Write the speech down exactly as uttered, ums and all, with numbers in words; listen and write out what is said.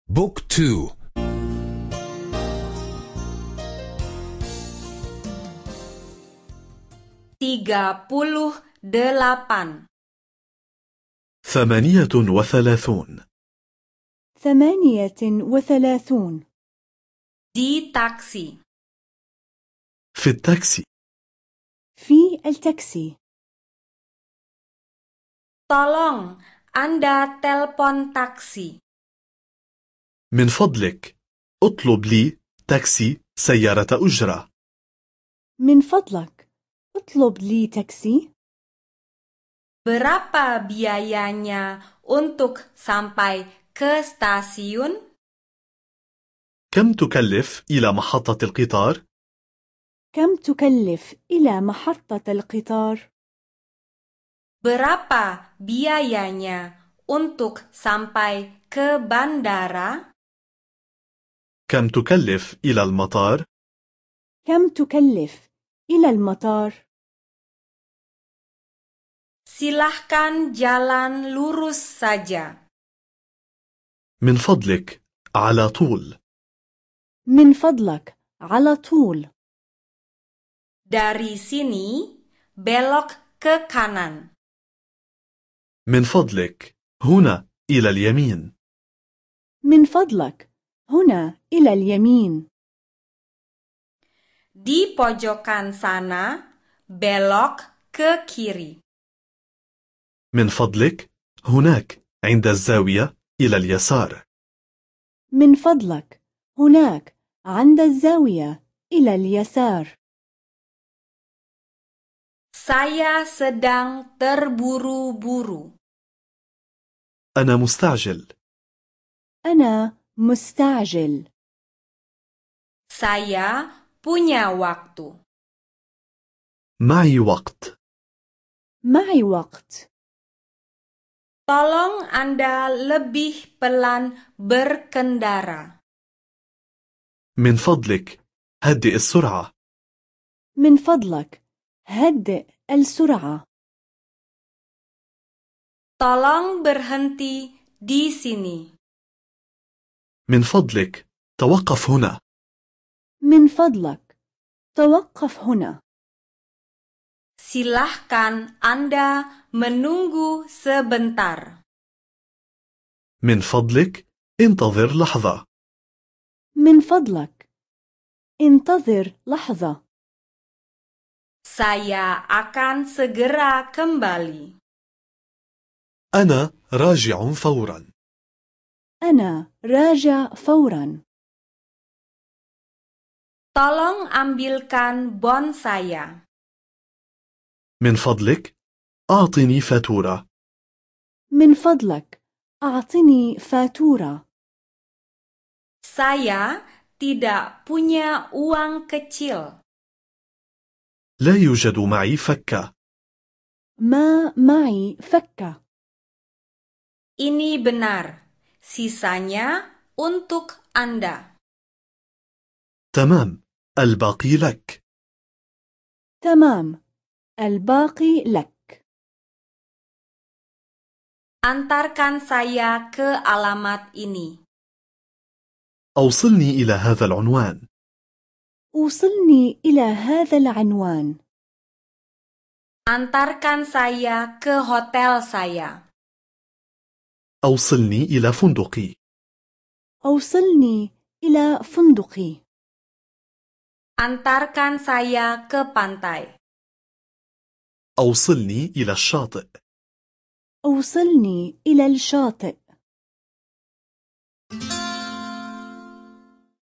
بوك تو. tiga puluh delapan. ثمانية وثلاثون. ثمانية وثلاثون. Di taksi. في التاكسي. في التاكسي. Tolong, Anda telepon taksi. من فضلك اطلب لي تاكسي سيارة أجرة. من فضلك اطلب لي تاكسي. Berapa biayanya untuk sampai ke stasiun? كم تكلف إلى محطة القطار؟ كم تكلف إلى محطة القطار؟ Berapa biayanya untuk sampai ke bandara? كم تكلف إلى المطار؟ كم تكلف إلى المطار؟ Silahkan jalan lurus saja. من فضلك على طول. من فضلك على طول. Dari sini, belok ke kanan. من فضلك هنا إلى اليمين. من فضلك هنا إلى اليمين. Di pojokan sana, belok ke kiri. من فضلك هناك عند الزاوية إلى اليسار. من فضلك هناك عند الزاوية إلى اليسار. Saya sedang terburu-buru. أنا مستعجل. أنا مستعجل. Saya punya waktu. معي وقت. معي وقت. Tolong Anda lebih pelan berkendara. من فضلك هدئ السرعة. من فضلك هدئ السرعة. Tolong berhenti di sini. من فضلك توقف هنا. من فضلك توقف هنا. Silahkan Anda menunggu sebentar. من فضلك انتظر لحظة. من فضلك انتظر لحظة. Saya akan segera kembali. أنا راجع فورا. أنا راجع فورا. Tolong ambilkan bon saya. من فضلك أعطني فاتورة. من فضلك أعطني فاتورة. Saya tidak punya uang kecil. لا يوجد معي فكة. ما معي فكة. Ini benar. Sisanya untuk Anda. تمام، الباقي لك. تمام، الباقي لك. Antarkan saya ke alamat ini. أوصلني إلى هذا العنوان. أوصلني إلى هذا العنوان. Antarkan saya ke hotel saya. أوصلني إلى فندقي. أوصلني إلى فندقي. Antarkan saya ke pantai. أوصلني إلى الشاطئ. أوصلني إلى الشاطئ.